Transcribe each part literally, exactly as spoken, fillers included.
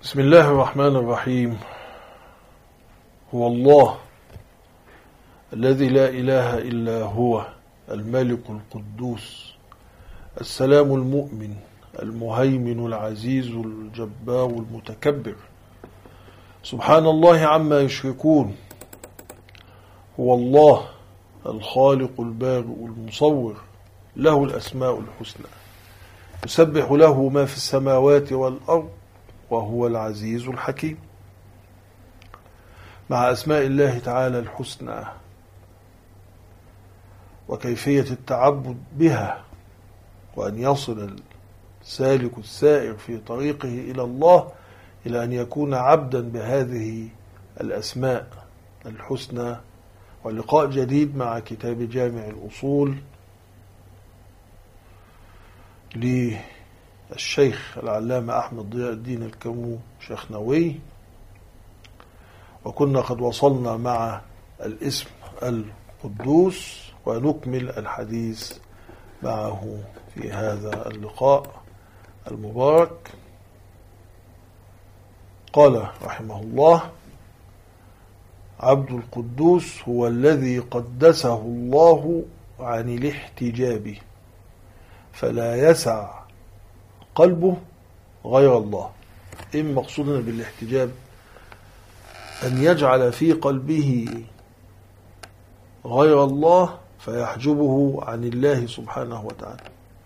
بسم الله الرحمن الرحيم. هو الله الذي لا إله إلا هو، الملك القدوس السلام المؤمن المهيمن العزيز الجبار المتكبر، سبحان الله عما يشركون. هو الله الخالق البارئ المصور، له الأسماء الحسنى، يسبح له ما في السماوات والأرض، وهو العزيز الحكيم. مع أسماء الله تعالى الحسنى وكيفية التعبد بها، وأن يصل السالك السائر في طريقه إلى الله إلى أن يكون عبدا بهذه الأسماء الحسنى. ولقاء جديد مع كتاب جامع الأصول للشيخ العلامة أحمد ضياء الدين الكرموشخنوي، وكنا قد وصلنا مع الاسم القدوس، ونكمل الحديث معه في هذا اللقاء المبارك. قال رحمه الله: عبد القدوس هو الذي قدسه الله عن الاحتجاب، فلا يسع قلبه غير الله. إيه مقصودنا بالاحتجاب؟ أن يجعل في قلبه غير الله فيحجبه عن الله سبحانه وتعالى.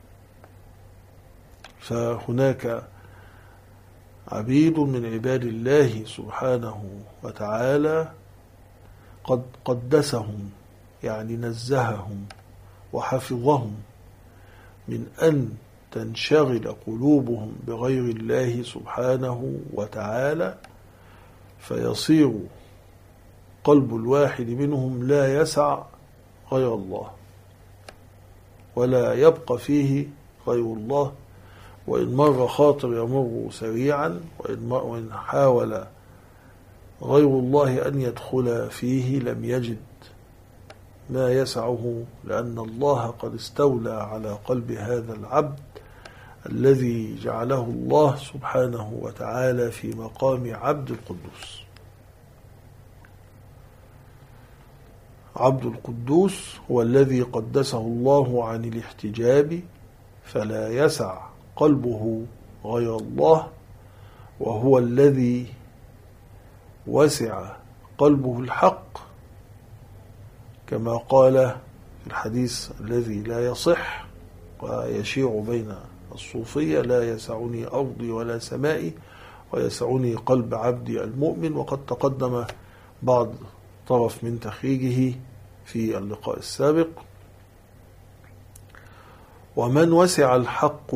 فهناك عبيد من عباد الله سبحانه وتعالى قد قدسهم، يعني نزههم وحفظهم من أن تنشغل قلوبهم بغير الله سبحانه وتعالى، فيصير قلب الواحد منهم لا يسع غير الله، ولا يبقى فيه غير الله. وإن مر خاطر يمر سريعا، وإن حاول غير الله أن يدخل فيه لم يجد ما يسعه، لأن الله قد استولى على قلب هذا العبد الذي جعله الله سبحانه وتعالى في مقام عبد القدوس. عبد القدوس هو الذي قدسه الله عن الاحتجاب، فلا يسع قلبه غير الله، وهو الذي وسع قلبه الحق، كما قال في الحديث الذي لا يصح ويشيع بين الصوفية: لا يسعني أرضي ولا سمائي، ويسعني قلب عبدي المؤمن. وقد تقدم بعض طرف من تخريجه في اللقاء السابق. ومن وسع الحق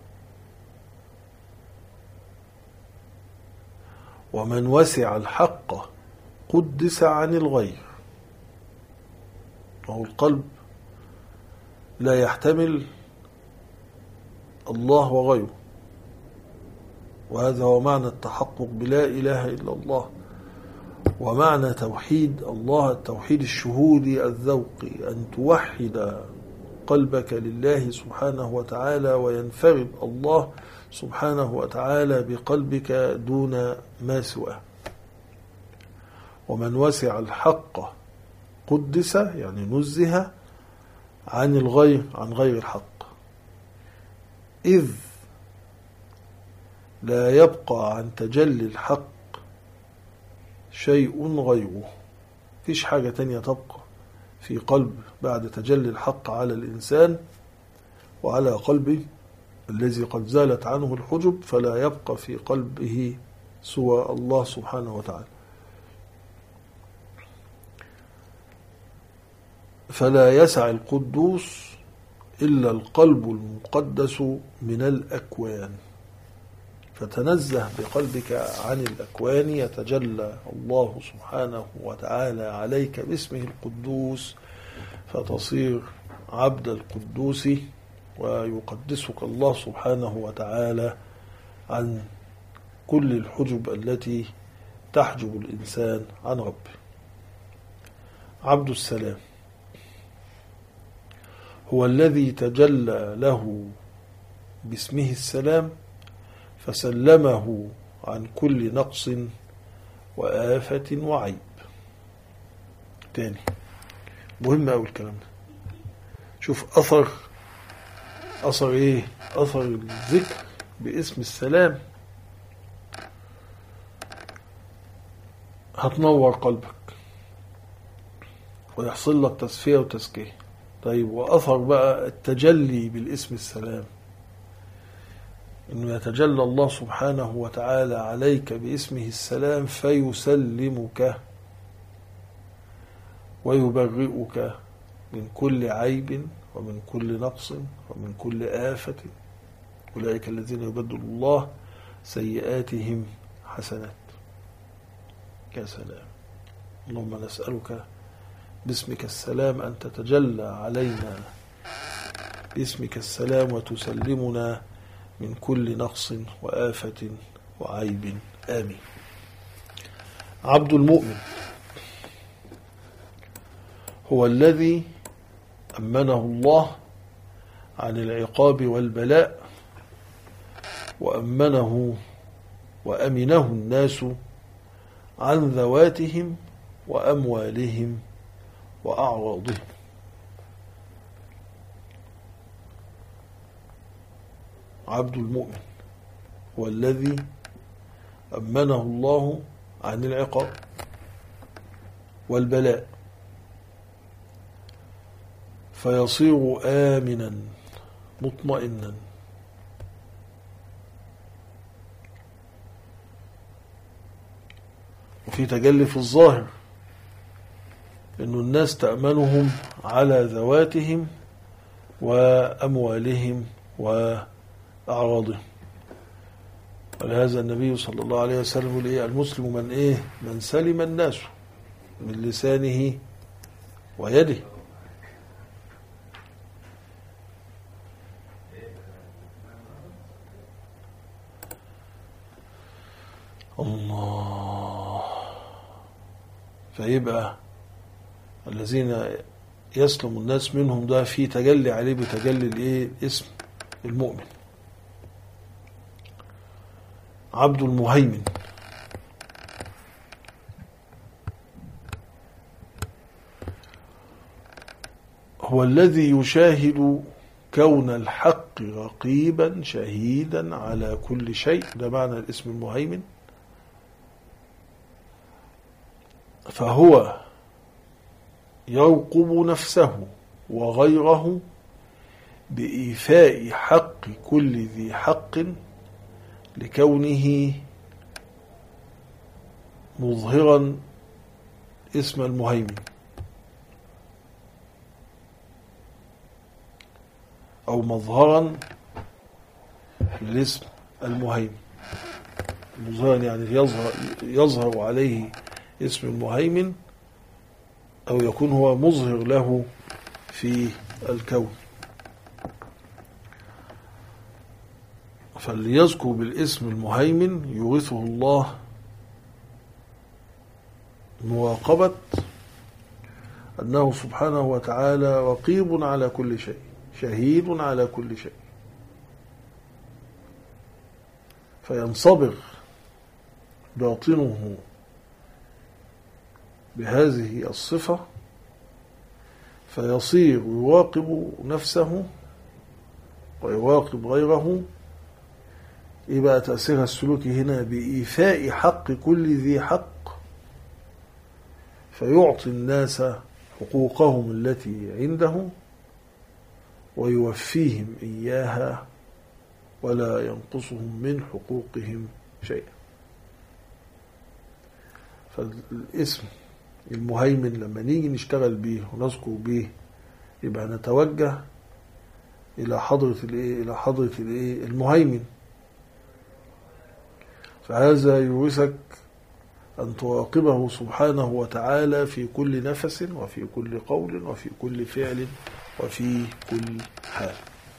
ومن وسع الحق قدس عن الغير. وهو القلب لا يحتمل الله وغيره، وهذا هو معنى التحقق بلا إله إلا الله، ومعنى توحيد الله التوحيد الشهودي الذوقي، أن توحد قلبك لله سبحانه وتعالى، وينفرد الله سبحانه وتعالى بقلبك دون ما سواه. ومن وسع الحق قدس، يعني نزه عن الغير عن غير الحق، إذ لا يبقى عن تجلي الحق شيء غيره. فيش حاجة تانية تبقى في قلب بعد تجلي الحق على الإنسان وعلى قلبه الذي قد زالت عنه الحجب، فلا يبقى في قلبه سوى الله سبحانه وتعالى. فلا يسع القدوس إلا القلب المقدس من الأكوان، فتنزه بقلبك عن الأكوان، يتجلى الله سبحانه وتعالى عليك باسمه القدوس، فتصير عبد القدوس، ويقدسك الله سبحانه وتعالى عن كل الحجب التي تحجب الإنسان عن ربه. عبد السلام هو الذي تجلى له باسمه السلام، فسلمه عن كل نقص وآفة وعيب. تاني مهم أوي الكلام ده. شوف أثر أثر إيه؟ أثر الذكر باسم السلام هتنور قلبك ويحصل لك تصفية وتزكية. طيب وأثر بقى التجلي بالاسم السلام، إنه يتجلى الله سبحانه وتعالى عليك باسمه السلام فيسلمك ويبرئك من كل عيب ومن كل نقص ومن كل آفة. أولئك الذين يبدل الله سيئاتهم حسنات. يا سلام. اللهم نسألك باسمك السلام أن تتجلى علينا باسمك السلام وتسلمنا من كل نقص وآفة وعيب. آمين. عبد المؤمن هو الذي أمنه الله عن العقاب والبلاء، وأمنه وأمنه الناس عن ذواتهم وأموالهم وأعراضهم. عبد المؤمن هو الذي أمنه الله عن العقاب والبلاء فيصير آمنا مطمئنا. وفي تجلي في الظاهر إن الناس تأمنهم على ذواتهم وأموالهم وأعراضهم. ولهذا النبي صلى الله عليه وسلم يقول إيه؟ المسلم من إيه؟ من سلم الناس من لسانه ويده. الله. فيبقى الذين يسلم الناس منهم ده في تجلي عليه بتجلي الايه؟ اسم المؤمن. عبد المهيمن هو الذي يشاهد كون الحق رقيبا شهيدا على كل شيء. ده معنى الاسم المهيمن. فهو يرقب نفسه وغيره بإيفاء حق كل ذي حق لكونه مظهرا اسم المهيمن أو مظهرا للاسم المهيمن. مظهرا يعني يظهر, يظهر عليه اسم المهيمن أو يكون هو مظهر له في الكون. فليذكر بالاسم المهيمن يورثه الله مراقبة أنه سبحانه وتعالى رقيب على كل شيء شهيد على كل شيء، فينصبغ باطنه بهذه الصفة فيصير يراقب نفسه ويراقب غيره. إيه بقى تأثيرها السلوكي هنا؟ بإيفاء حق كل ذي حق، فيعطي الناس حقوقهم التي عنده ويوفيهم إياها ولا ينقصهم من حقوقهم شيئا. فالاسم المهيمن لما نيجي نشتغل به ونذكر به يبقى نتوجه إلى حضرة الإيه؟ إلى حضرة الإيه؟ المهيمن. فهذا يورثك أن تراقبه سبحانه وتعالى في كل نفس وفي كل قول وفي كل فعل وفي كل حال.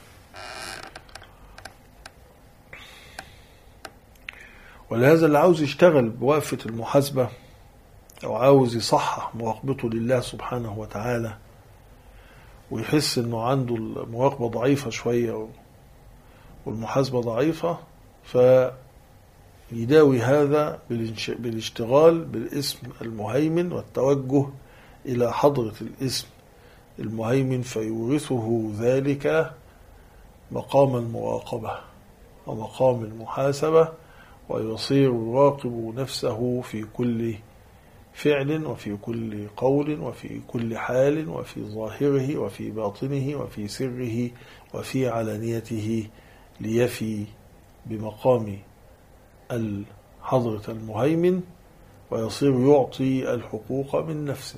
ولهذا اللي عاوز يشتغل بوقفة المحاسبة أو عاوز يصحح مراقبته لله سبحانه وتعالى ويحس أنه عنده المراقبة ضعيفة شوية والمحاسبة ضعيفة، يداوي هذا بالاشتغال بالاسم المهيمن والتوجه إلى حضرة الاسم المهيمن، فيورثه ذلك مقام المراقبة ومقام المحاسبة، ويصير يراقب نفسه في كل فعل وفي كل قول وفي كل حال، وفي ظاهره وفي باطنه وفي سره وفي علانيته، ليفي بمقام الحضرة المهيمن، ويصير يعطي الحقوق من نفسه.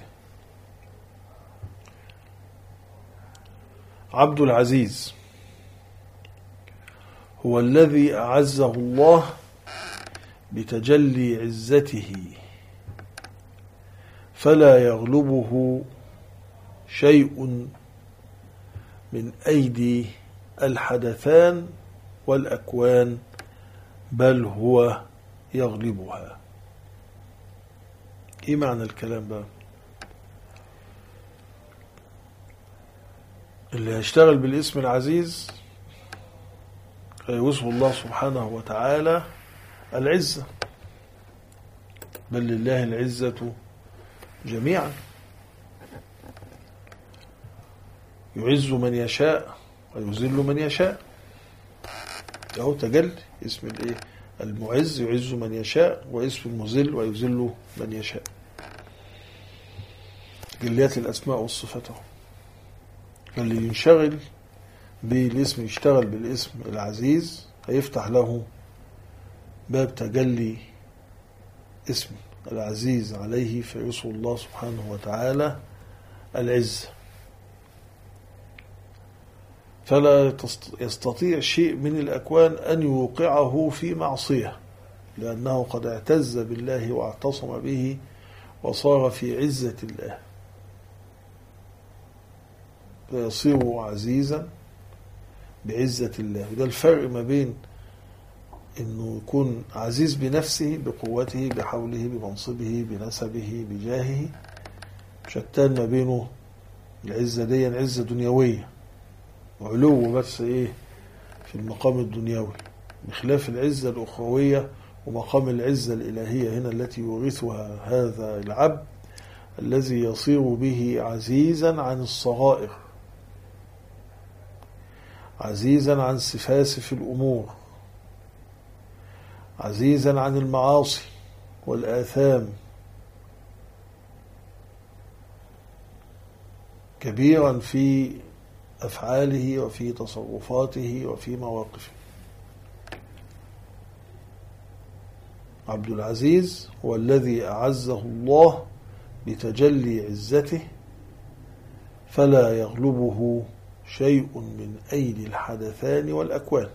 عبد العزيز هو الذي أعزه الله بتجلي عزته فلا يغلبه شيء من أيدي الحدثان والأكوان، بل هو يغلبها. إيه معنى الكلام بقى؟ اللي هيشتغل بالاسم العزيز هيوصف الله سبحانه وتعالى العزة، بل لله العزة جميعا، يعز من يشاء ويذل من يشاء. اهو تجلي اسم الايه المعز يعز من يشاء، واسم المذل ويذل من يشاء. جليات الاسماء والصفات. اللي ينشغل بالاسم يشتغل بالاسم العزيز هيفتح له باب تجلي اسم العزيز عليه، فيوصف الله سبحانه وتعالى العزة، فلا يستطيع شيء من الأكوان أن يوقعه في معصية، لأنه قد اعتز بالله واعتصم به وصار في عزة الله، فيصير عزيزا بعزة الله. وده الفرق ما بين انه يكون عزيز بنفسه بقوته بحوله بمنصبه بنسبه بجاهه، شتان ما بينه العزة دي عزة دنيوية وعلو بس ايه في المقام الدنيوي، بخلاف العزة الأخروية ومقام العزة الإلهية هنا التي يورثها هذا العبد الذي يصير به عزيزا عن الصغائر، عزيزا عن سفاسف الأمور، عزيزا عن المعاصي والآثام، كبيرا في أفعاله وفي تصرفاته وفي مواقفه. عبد العزيز هو الذي أعزه الله بتجلي عزته فلا يغلبه شيء من أيدي الحدثان والأكوان،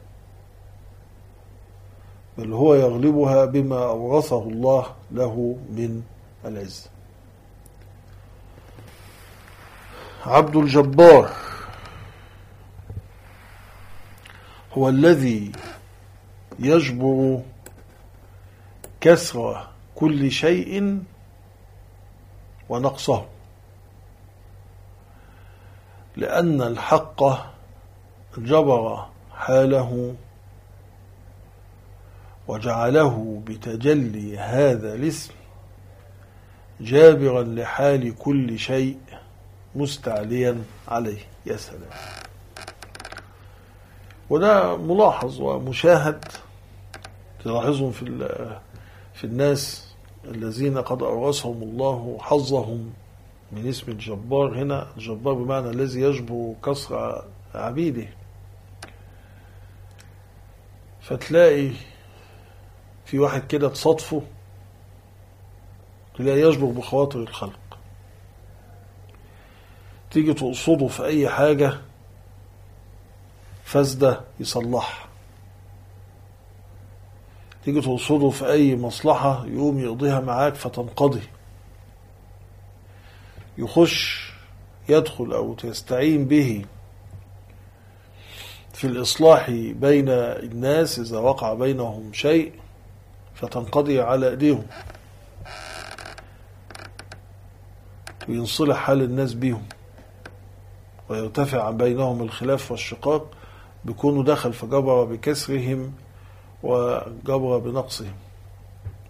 بل هو يغلبها بما أورثه الله له من العزة. عبد الجبار هو الذي يجبر كسر كل شيء ونقصه، لأن الحق جبر حاله وجعله بتجلي هذا الاسم جابرا لحال كل شيء مستعليا عليه. يا سلام. وده ملاحظ ومشاهد تلاحظهم في في الناس الذين قد أورثهم الله حظهم من اسم الجبار. هنا الجبار بمعنى الذي يجبر كسر عبيده، فتلاقي في واحد كده تصادفه تلاقي يجبر بخواطر الخلق، تيجي تقصده في أي حاجة فاسدة يصلحها، تيجي تقصده في أي مصلحة يقوم يقضيها معاك فتنقضي، يخش يدخل أو تستعين به في الإصلاح بين الناس إذا وقع بينهم شيء فتنقضي على أيديهم وينصلح حال الناس بيهم ويرتفع بينهم الخلاف والشقاق، بيكونوا دخل فجبر بكسرهم وجبر بنقصهم.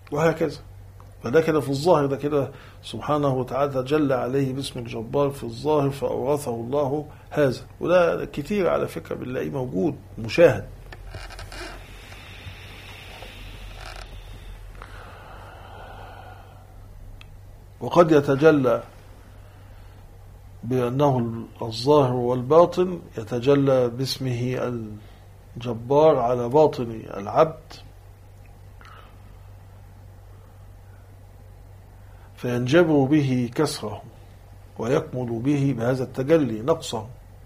وهكذا. فده كده في الظاهر، ده كده سبحانه وتعالى تجلى عليه باسم الجبار في الظاهر فأورثه الله هذا. وده كتير على فكرة بنلاقيه موجود مشاهد. وقد يتجلى بأنه الظاهر والباطن، يتجلى باسمه الجبار على باطن العبد فينجبر به كسره ويكمل به بهذا التجلي نقصه.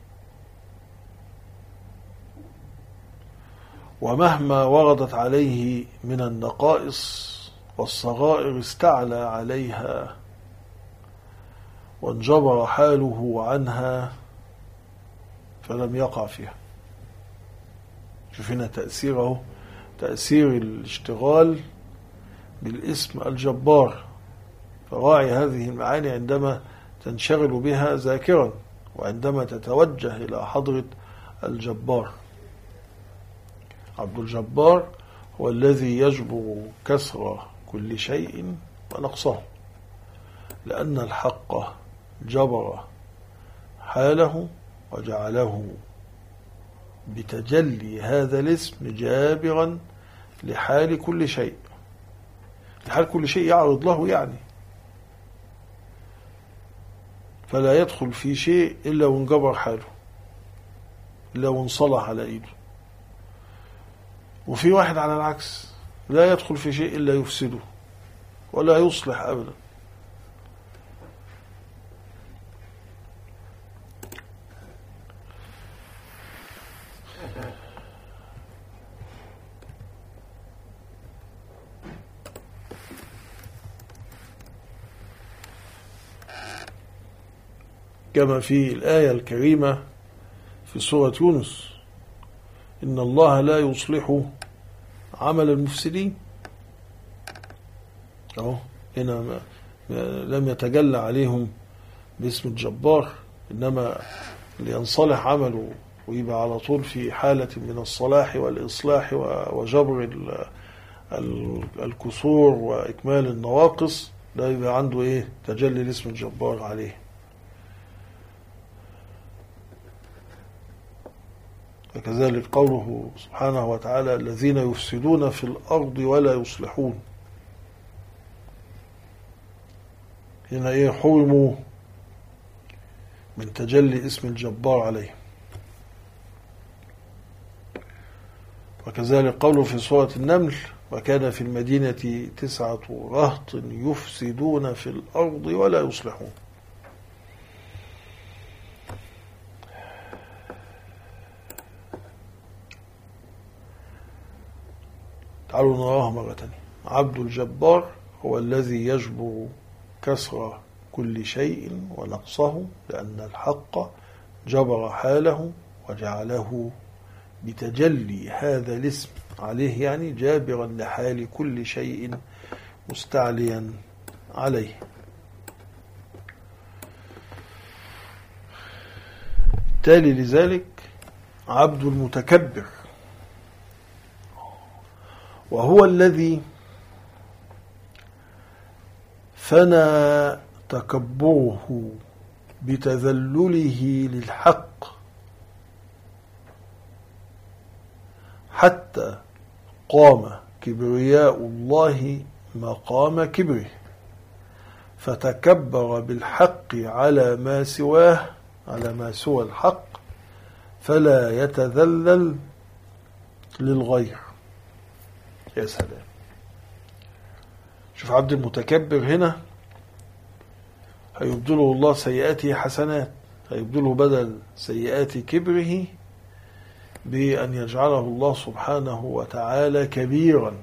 ومهما وردت عليه من النقائص والصغائر استعلى عليها وانجبر حاله عنها فلم يقع فيها. شوف هنا تأثيره، تأثير الاشتغال بالاسم الجبار. فراعي هذه المعاني عندما تنشغل بها ذاكرا، وعندما تتوجه إلى حضرة الجبار. عبد الجبار هو الذي يجبر كسر كل شيء ونقصه، لأن الحق جبر حاله وجعله بتجلي هذا الاسم جابرا لحال كل شيء. لحال كل شيء يعرض له يعني، فلا يدخل في شيء إلا وانجبر حاله، إلا وانصلح على إيده. وفي واحد على العكس لا يدخل في شيء إلا يفسده ولا يصلح أبدا. كما في الآية الكريمة في سورة يونس: إن الله لا يصلح عمل المفسدين. أهو هنا لم يتجلى عليهم باسم الجبار، إنما لينصلح عمله ويبقى على طول في حالة من الصلاح والإصلاح وجبر الكسور وإكمال النواقص، ده يبقى عنده إيه؟ تجلي الاسم الجبار عليه. وكذلك قوله سبحانه وتعالى: الذين يفسدون في الأرض ولا يصلحون. هنا إيه؟ حرموا من تجلي اسم الجبار عليه. وكذلك قوله في سورة النمل: وكان في المدينة تسعة رهط يفسدون في الأرض ولا يصلحون. تعالوا نراها مرة تانية. عبد الجبار هو الذي يجبر كسر كل شيء ونقصه، لأن الحق جبر حاله وجعله بتجلي هذا الاسم عليه، يعني جابرا لحال كل شيء مستعليا عليه. تالي لذلك عبد المتكبر، وهو الذي فنى تكبره بتذلله للحق حتى قام كبرياء الله مقام كبره، فتكبر بالحق على ما سواه، على ما سوى الحق، فلا يتذلل للغير. يا سلام، شوف عبد المتكبر هنا هيبدله الله سيئاته حسنات، هيبدله بدل سيئات كبره بأن يجعله الله سبحانه وتعالى كبيرا،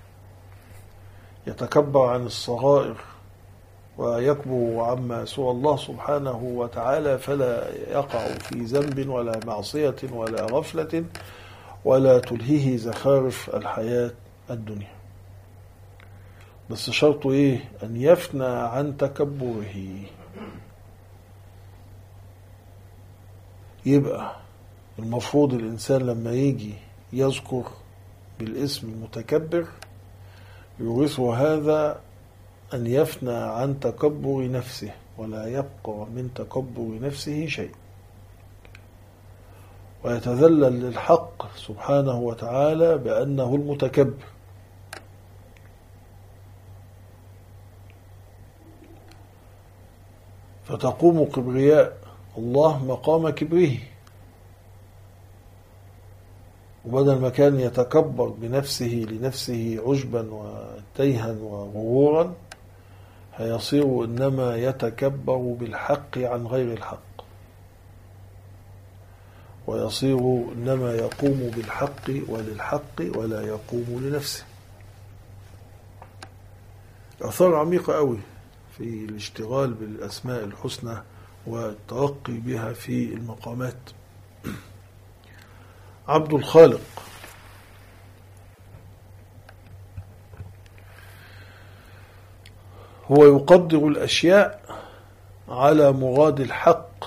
يتكبر عن الصغائر ويكبر عما سوى الله سبحانه وتعالى، فلا يقع في ذنب ولا معصية ولا غفلة ولا تلهيه زخارف الحياة الدنيا. بس شرطه ايه؟ ان يفنى عن تكبره. يبقى المفروض الانسان لما يجي يذكر بالاسم المتكبر يورثه هذا أن يفنى عن تكبر نفسه ولا يبقى من تكبر نفسه شيء، ويتذلل للحق سبحانه وتعالى بأنه المتكبر. فتقوم كبرياء الله مقام كبره، وبدل ما كان يتكبر بنفسه لنفسه عجبا وتيها وغرورا، هيصير إنما يتكبر بالحق عن غير الحق، ويصير إنما يقوم بالحق وللحق ولا يقوم لنفسه. أثار عميقة قوي في الاشتغال بالأسماء الحسنى والترقي بها في المقامات. عبد الخالق هو يقدر الأشياء على مراد الحق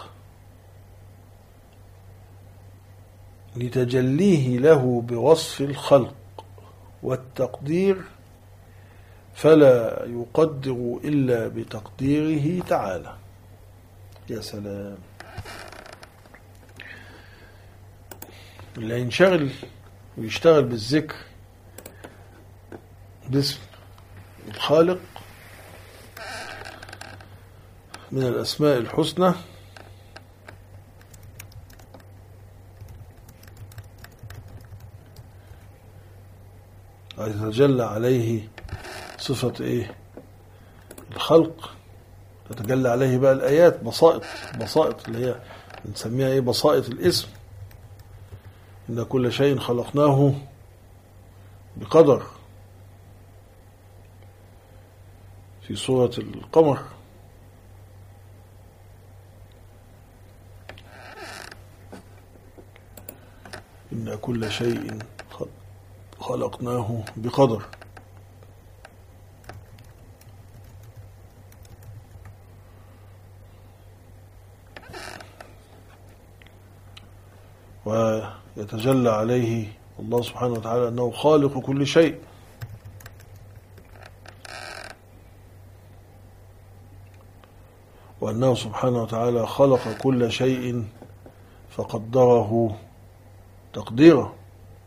لتجليه له بوصف الخلق والتقدير، فلا يقدر إلا بتقديره تعالى. يا سلام، اللي ينشغل ويشتغل بالذكر باسم الخالق من الأسماء الحسنى يتجلى عليه صفة إيه؟ الخلق. تتجلى عليه بقى الآيات، بسائط بسائط اللي هي بنسميها إيه؟ بسائط الاسم. إن كل شيء خلقناه بقدر في سورة القمر. إن كل شيء خلقناه بقدر. ويتجلى عليه الله سبحانه وتعالى أنه خالق كل شيء، وأنه سبحانه وتعالى خلق كل شيء فقدره تقديره.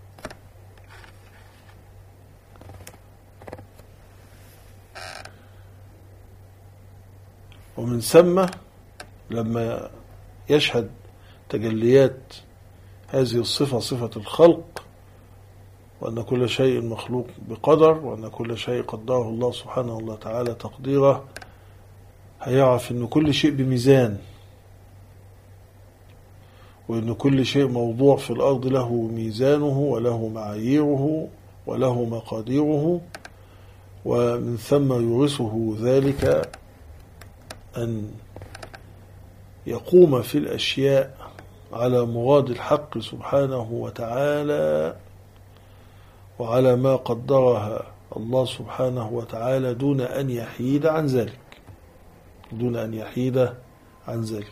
ومن ثم لما يشهد تجليات هذه الصفة، صفة الخلق، وأن كل شيء مخلوق بقدر، وأن كل شيء قدره الله سبحانه وتعالى تقديره، هيعرف أن كل شيء بميزان، وأن كل شيء موضوع في الأرض له ميزانه وله معاييره وله مقاديره. ومن ثم يورثه ذلك أن يقوم في الأشياء على مراد الحق سبحانه وتعالى وعلى ما قدرها الله سبحانه وتعالى دون أن يحيد عن ذلك، دون أن يحيد عن ذلك.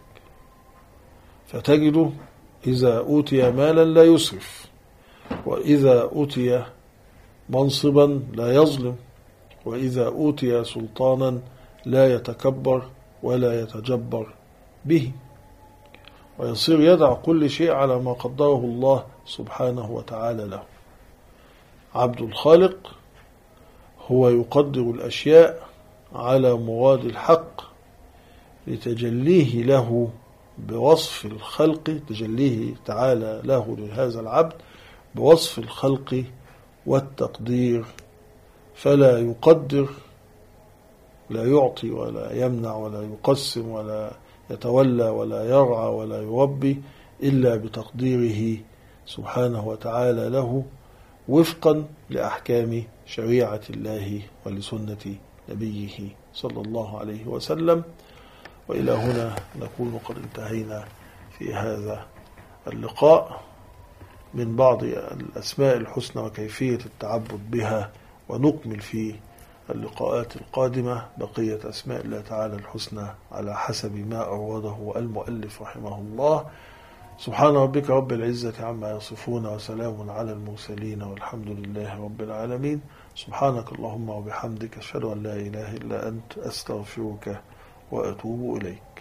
فتجده إذا أوتي مالا لا يسرف، وإذا أوتي منصبا لا يظلم، وإذا أوتي سلطانا لا يتكبر ولا يتجبر به، ويصير يدع كل شيء على ما قدره الله سبحانه وتعالى له. عبد الخالق هو يقدر الأشياء على مراد الحق لتجليه له بوصف الخلق، تجليه تعالى له لهذا العبد بوصف الخلق والتقدير، فلا يقدر، لا يعطي ولا يمنع ولا يقسم ولا يتولى ولا يرعى ولا يربي إلا بتقديره سبحانه وتعالى له وفقا لأحكام شريعة الله ولسنة نبيه صلى الله عليه وسلم. وإلى هنا نكون قد انتهينا في هذا اللقاء من بعض الأسماء الحسنى وكيفية التعبد بها، ونكمل في اللقاءات القادمة بقية أسماء الله تعالى الحسنى على حسب ما أوضه المؤلف رحمه الله. سبحان ربك رب العزة عما يصفون وسلام على المرسلين والحمد لله رب العالمين. سبحانك اللهم وبحمدك أشهد أن لا إله إلا أنت أستغفرك وأتوب إليك.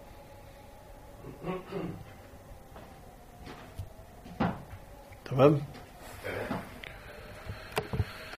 تمام.